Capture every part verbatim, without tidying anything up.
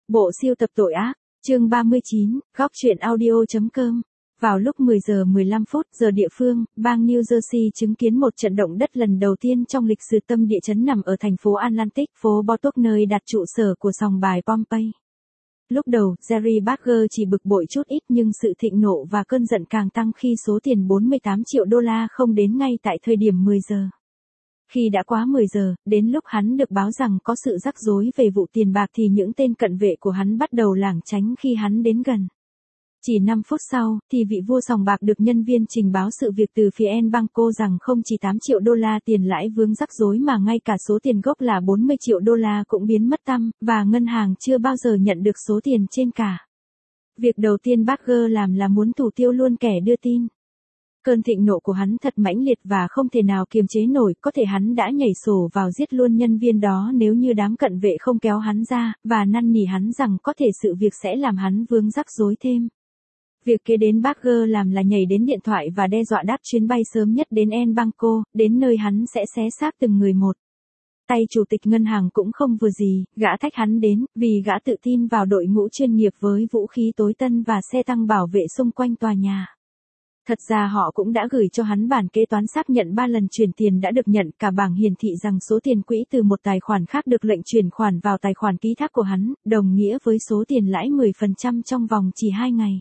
Bộ siêu tập tội ác, chương ba mươi chín, góc truyện audio.com. Vào lúc mười giờ mười lăm phút giờ địa phương, bang New Jersey chứng kiến một trận động đất lần đầu tiên trong lịch sử. Tâm địa chấn nằm ở thành phố Atlantic, phố Potomac, nơi đặt trụ sở của sòng bài Pompey. Lúc đầu, Jerry Barker chỉ bực bội chút ít, nhưng sự thịnh nộ và cơn giận càng tăng khi số tiền bốn mươi tám triệu đô la không đến ngay tại thời điểm mười giờ. Khi đã quá mười giờ, đến lúc hắn được báo rằng có sự rắc rối về vụ tiền bạc thì những tên cận vệ của hắn bắt đầu lảng tránh khi hắn đến gần. Chỉ năm phút sau, thì vị vua sòng bạc được nhân viên trình báo sự việc từ phía En Banco rằng không chỉ tám triệu đô la tiền lãi vướng rắc rối mà ngay cả số tiền gốc là bốn mươi triệu đô la cũng biến mất tăm, và ngân hàng chưa bao giờ nhận được số tiền trên cả. Việc đầu tiên Barker làm là muốn thủ tiêu luôn kẻ đưa tin. Cơn thịnh nộ của hắn thật mãnh liệt và không thể nào kiềm chế nổi, có thể hắn đã nhảy sổ vào giết luôn nhân viên đó nếu như đám cận vệ không kéo hắn ra, và năn nỉ hắn rằng có thể sự việc sẽ làm hắn vướng rắc rối thêm. Việc kế đến Barker làm là nhảy đến điện thoại và đe dọa đáp chuyến bay sớm nhất đến En Banco, đến nơi hắn sẽ xé xác từng người một. Tay chủ tịch ngân hàng cũng không vừa gì, gã thách hắn đến, vì gã tự tin vào đội ngũ chuyên nghiệp với vũ khí tối tân và xe tăng bảo vệ xung quanh tòa nhà. Thật ra họ cũng đã gửi cho hắn bản kế toán xác nhận ba lần chuyển tiền đã được nhận, cả bảng hiển thị rằng số tiền quỹ từ một tài khoản khác được lệnh chuyển khoản vào tài khoản ký thác của hắn, đồng nghĩa với số tiền lãi mười phần trăm trong vòng chỉ hai ngày.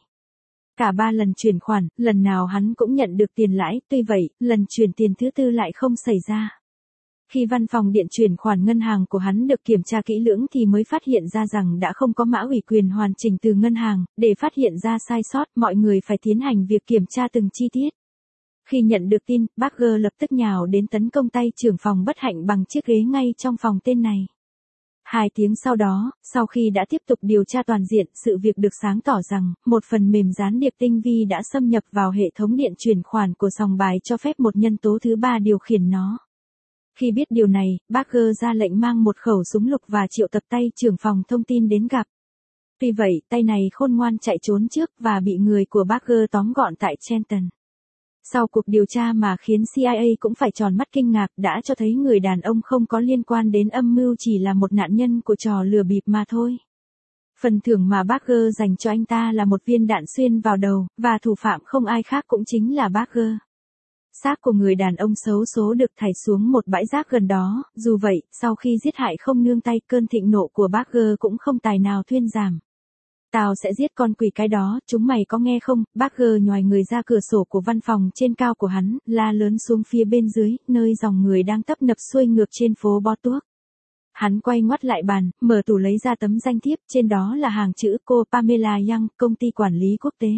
Cả ba lần chuyển khoản, lần nào hắn cũng nhận được tiền lãi, tuy vậy, lần chuyển tiền thứ tư lại không xảy ra. Khi văn phòng điện chuyển khoản ngân hàng của hắn được kiểm tra kỹ lưỡng thì mới phát hiện ra rằng đã không có mã ủy quyền hoàn chỉnh từ ngân hàng. Để phát hiện ra sai sót, mọi người phải tiến hành việc kiểm tra từng chi tiết. Khi nhận được tin, Barker lập tức nhào đến tấn công tay trưởng phòng bất hạnh bằng chiếc ghế ngay trong phòng tên này. Hai tiếng sau đó, sau khi đã tiếp tục điều tra toàn diện, sự việc được sáng tỏ rằng, một phần mềm gián điệp tinh vi đã xâm nhập vào hệ thống điện chuyển khoản của sòng bài cho phép một nhân tố thứ ba điều khiển nó. Khi biết điều này, Barker ra lệnh mang một khẩu súng lục và triệu tập tay trưởng phòng thông tin đến gặp. Tuy vậy, tay này khôn ngoan chạy trốn trước và bị người của Barker tóm gọn tại Trenton. Sau cuộc điều tra mà khiến C I A cũng phải tròn mắt kinh ngạc, đã cho thấy người đàn ông không có liên quan đến âm mưu, chỉ là một nạn nhân của trò lừa bịp mà thôi. Phần thưởng mà Barker dành cho anh ta là một viên đạn xuyên vào đầu, và thủ phạm không ai khác cũng chính là Barker. Xác của người đàn ông xấu số được thải xuống một bãi rác gần đó, dù vậy, sau khi giết hại không nương tay, cơn thịnh nộ của Barker cũng không tài nào thuyên giảm. Tao sẽ giết con quỷ cái đó, chúng mày có nghe không? Barker nhoài người ra cửa sổ của văn phòng trên cao của hắn, la lớn xuống phía bên dưới, nơi dòng người đang tấp nập xuôi ngược trên phố Potomac. Hắn quay ngoắt lại bàn, mở tủ lấy ra tấm danh thiếp, trên đó là hàng chữ cô Pamela Young, công ty quản lý quốc tế.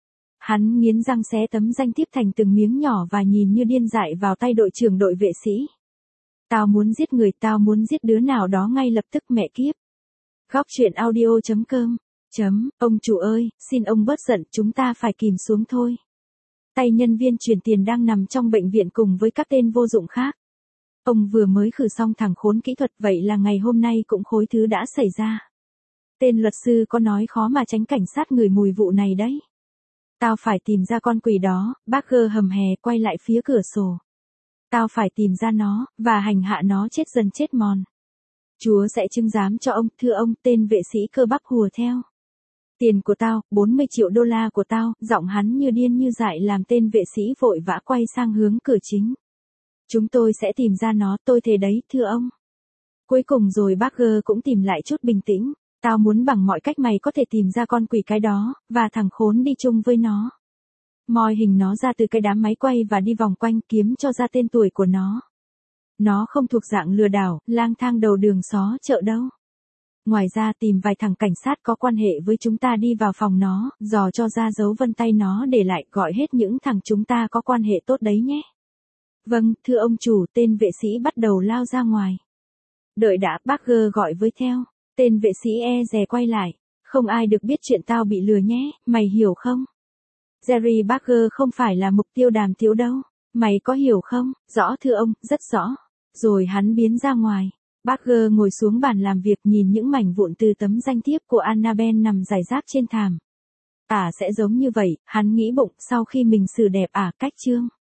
Hắn nghiến răng xé tấm danh thiếp thành từng miếng nhỏ và nhìn như điên dại vào tay đội trưởng đội vệ sĩ. Tao muốn giết người, tao muốn giết đứa nào đó ngay lập tức, mẹ kiếp. Góc truyện audio.com. Chấm, ông chủ ơi, xin ông bớt giận, chúng ta phải kìm xuống thôi. Tay nhân viên chuyển tiền đang nằm trong bệnh viện cùng với các tên vô dụng khác. Ông vừa mới khử xong thằng khốn kỹ thuật, vậy là ngày hôm nay cũng khối thứ đã xảy ra. Tên luật sư có nói khó mà tránh cảnh sát ngửi mùi vụ này đấy. Tao phải tìm ra con quỷ đó, Barker hầm hè quay lại phía cửa sổ. Tao phải tìm ra nó, và hành hạ nó chết dần chết mòn. Chúa sẽ chứng giám cho ông, thưa ông, tên vệ sĩ cơ bắp hùa theo. Tiền của tao, bốn mươi triệu đô la của tao, giọng hắn như điên như dại làm tên vệ sĩ vội vã quay sang hướng cửa chính. Chúng tôi sẽ tìm ra nó, tôi thề đấy, thưa ông. Cuối cùng rồi Barker cũng tìm lại chút bình tĩnh. Tao muốn bằng mọi cách mày có thể tìm ra con quỷ cái đó, và thằng khốn đi chung với nó. Moi hình nó ra từ cái đám máy quay và đi vòng quanh kiếm cho ra tên tuổi của nó. Nó không thuộc dạng lừa đảo, lang thang đầu đường xó chợ đâu. Ngoài ra tìm vài thằng cảnh sát có quan hệ với chúng ta đi vào phòng nó, dò cho ra dấu vân tay nó để lại, gọi hết những thằng chúng ta có quan hệ tốt đấy nhé. Vâng, thưa ông chủ, tên vệ sĩ bắt đầu lao ra ngoài. Đợi đã, Barker gọi với theo. Tên vệ sĩ e dè quay lại. Không ai được biết chuyện tao bị lừa nhé, mày hiểu không? Jerry Barker không phải là mục tiêu đàm tiếu đâu. Mày có hiểu không? Rõ thưa ông, rất rõ. Rồi hắn biến ra ngoài. Barker ngồi xuống bàn làm việc, nhìn những mảnh vụn từ tấm danh thiếp của Annabelle nằm rải rác trên thảm. À sẽ giống như vậy, hắn nghĩ bụng, sau khi mình xử đẹp à, cách chương.